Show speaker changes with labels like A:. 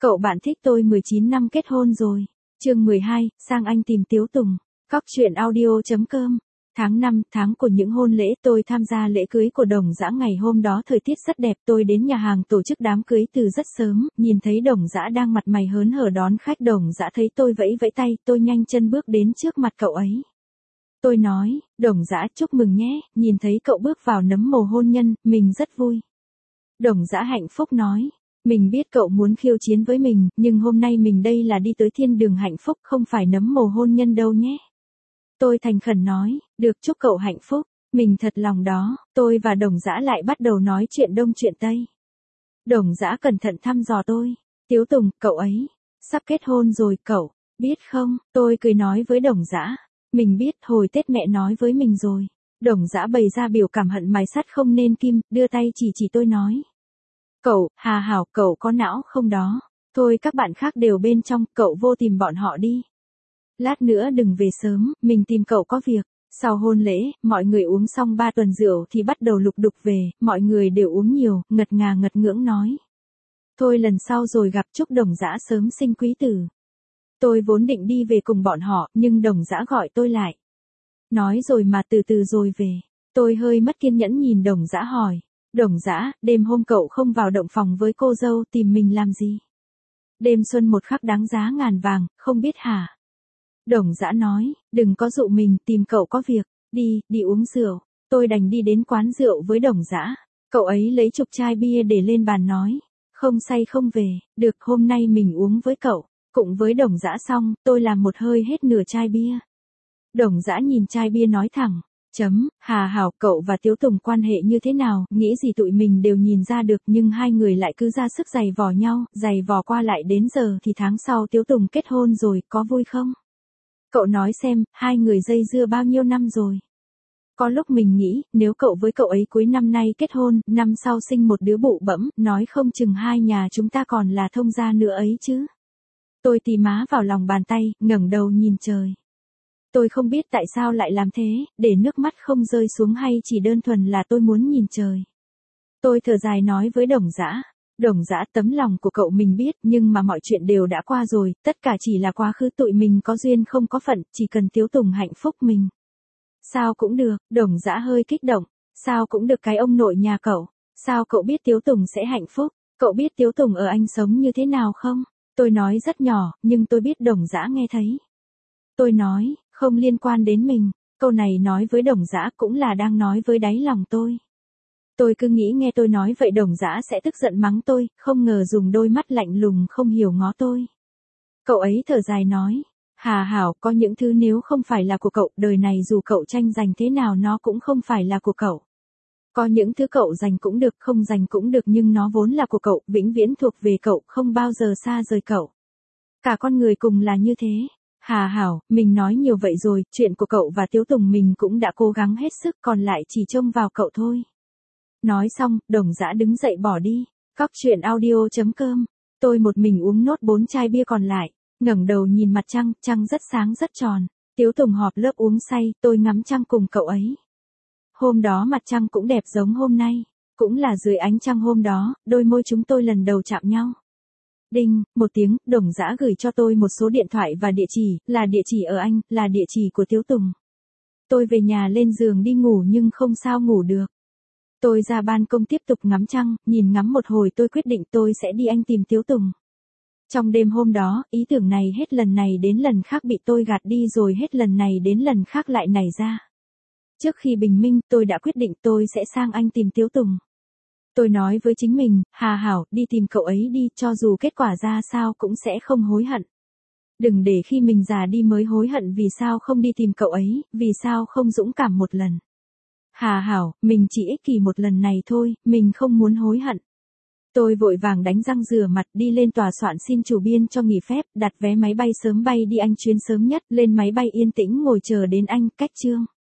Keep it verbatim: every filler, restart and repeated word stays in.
A: Cậu bạn thích tôi mười chín năm kết hôn rồi. Chương mười hai, sang anh tìm Tiếu Tùng. Cóc truyện audio chấm com. Tháng năm, tháng của những hôn lễ, tôi tham gia lễ cưới của Đồng Dã. Ngày hôm đó thời tiết rất đẹp, tôi đến nhà hàng tổ chức đám cưới từ rất sớm, nhìn thấy Đồng Dã đang mặt mày hớn hở đón khách. Đồng Dã thấy tôi vẫy vẫy tay, tôi nhanh chân bước đến trước mặt cậu ấy. Tôi nói, Đồng Dã chúc mừng nhé, nhìn thấy cậu bước vào nấm mồ hôn nhân, mình rất vui. Đồng Dã hạnh phúc nói, mình biết cậu muốn khiêu chiến với mình, nhưng hôm nay mình đây là đi tới thiên đường hạnh phúc, không phải nấm mồ hôn nhân đâu nhé. Tôi thành khẩn nói, được, chúc cậu hạnh phúc, mình thật lòng đó. Tôi và Đồng Dã lại bắt đầu nói chuyện đông chuyện tây. Đồng Dã cẩn thận thăm dò tôi, Tiếu Tùng, cậu ấy, sắp kết hôn rồi cậu, biết không? Tôi cười nói với Đồng Dã, mình biết, hồi Tết mẹ nói với mình rồi. Đồng Dã bày ra biểu cảm hận mài sắt không nên kim, đưa tay chỉ chỉ tôi nói. Cậu, Hà Hảo, cậu có não không đó? Thôi các bạn khác đều bên trong, cậu vô tìm bọn họ đi. Lát nữa đừng về sớm, mình tìm cậu có việc. Sau hôn lễ, mọi người uống xong ba tuần rượu thì bắt đầu lục đục về, mọi người đều uống nhiều, ngật ngà ngật ngưỡng nói. Thôi lần sau rồi gặp, chúc Đồng Dã sớm sinh quý tử. Tôi vốn định đi về cùng bọn họ, nhưng Đồng Dã gọi tôi lại. Nói rồi mà từ từ rồi về. Tôi hơi mất kiên nhẫn nhìn Đồng Dã hỏi. Đồng Dã, đêm hôm cậu không vào động phòng với cô dâu tìm mình làm gì? Đêm xuân một khắc đáng giá ngàn vàng, không biết hả? Đồng Dã nói, đừng có dụ mình, tìm cậu có việc, đi, đi uống rượu. Tôi đành đi đến quán rượu với Đồng Dã. Cậu ấy lấy chục chai bia để lên bàn nói, không say không về, được, hôm nay mình uống với cậu. Cũng với Đồng Dã xong, tôi làm một hơi hết nửa chai bia. Đồng Dã nhìn chai bia nói thẳng, chấm, Hà Hảo, cậu và Tiếu Tùng quan hệ như thế nào, nghĩ gì tụi mình đều nhìn ra được, nhưng hai người lại cứ ra sức giày vò nhau, giày vò qua lại đến giờ thì tháng sau Tiếu Tùng kết hôn rồi, có vui không? Cậu nói xem, hai người dây dưa bao nhiêu năm rồi? Có lúc mình nghĩ, nếu cậu với cậu ấy cuối năm nay kết hôn, năm sau sinh một đứa bụ bẫm, nói không chừng hai nhà chúng ta còn là thông gia nữa ấy chứ. Tôi tì má vào lòng bàn tay, ngẩng đầu nhìn trời. Tôi không biết tại sao lại làm thế, để nước mắt không rơi xuống hay chỉ đơn thuần là tôi muốn nhìn trời. Tôi thở dài nói với Đồng Dã, Đồng Dã, tấm lòng của cậu mình biết, nhưng mà mọi chuyện đều đã qua rồi, tất cả chỉ là quá khứ, tụi mình có duyên không có phận, chỉ cần Tiếu Tùng hạnh phúc mình. Sao cũng được, Đồng Dã hơi kích động, sao cũng được cái ông nội nhà cậu, sao cậu biết Tiếu Tùng sẽ hạnh phúc, cậu biết Tiếu Tùng ở anh sống như thế nào không? Tôi nói rất nhỏ, nhưng tôi biết Đồng Dã nghe thấy. Tôi nói, không liên quan đến mình, câu này nói với Đồng Dã cũng là đang nói với đáy lòng tôi. Tôi cứ nghĩ nghe tôi nói vậy Đồng Dã sẽ tức giận mắng tôi, không ngờ dùng đôi mắt lạnh lùng không hiểu ngó tôi. Cậu ấy thở dài nói, Hà Hảo, có những thứ nếu không phải là của cậu, đời này dù cậu tranh giành thế nào nó cũng không phải là của cậu. Có những thứ cậu giành cũng được, không giành cũng được, nhưng nó vốn là của cậu, vĩnh viễn thuộc về cậu, không bao giờ xa rời cậu. Cả con người cùng là như thế. Hà Hảo, mình nói nhiều vậy rồi, chuyện của cậu và Tiếu Tùng mình cũng đã cố gắng hết sức, còn lại chỉ trông vào cậu thôi. Nói xong, Đồng Dã đứng dậy bỏ đi. Cóc truyện audio chấm com. Tôi một mình uống nốt bốn chai bia còn lại, ngẩng đầu nhìn mặt trăng, trăng rất sáng rất tròn. Tiếu Tùng họp lớp uống say, tôi ngắm trăng cùng cậu ấy. Hôm đó mặt trăng cũng đẹp giống hôm nay, cũng là dưới ánh trăng hôm đó, đôi môi chúng tôi lần đầu chạm nhau. Đinh, một tiếng, Đồng Dã gửi cho tôi một số điện thoại và địa chỉ, là địa chỉ ở Anh, là địa chỉ của Tiếu Tùng. Tôi về nhà lên giường đi ngủ nhưng không sao ngủ được. Tôi ra ban công tiếp tục ngắm trăng, nhìn ngắm một hồi tôi quyết định tôi sẽ đi Anh tìm Tiếu Tùng. Trong đêm hôm đó, ý tưởng này hết lần này đến lần khác bị tôi gạt đi rồi hết lần này đến lần khác lại nảy ra. Trước khi bình minh, tôi đã quyết định tôi sẽ sang Anh tìm Tiếu Tùng. Tôi nói với chính mình, Hà Hảo, đi tìm cậu ấy đi, cho dù kết quả ra sao cũng sẽ không hối hận. Đừng để khi mình già đi mới hối hận vì sao không đi tìm cậu ấy, vì sao không dũng cảm một lần. Hà Hảo, mình chỉ ích kỷ một lần này thôi, mình không muốn hối hận. Tôi vội vàng đánh răng rửa mặt đi lên tòa soạn xin chủ biên cho nghỉ phép, đặt vé máy bay sớm bay đi Anh chuyến sớm nhất, lên máy bay yên tĩnh ngồi chờ đến Anh, cách chương.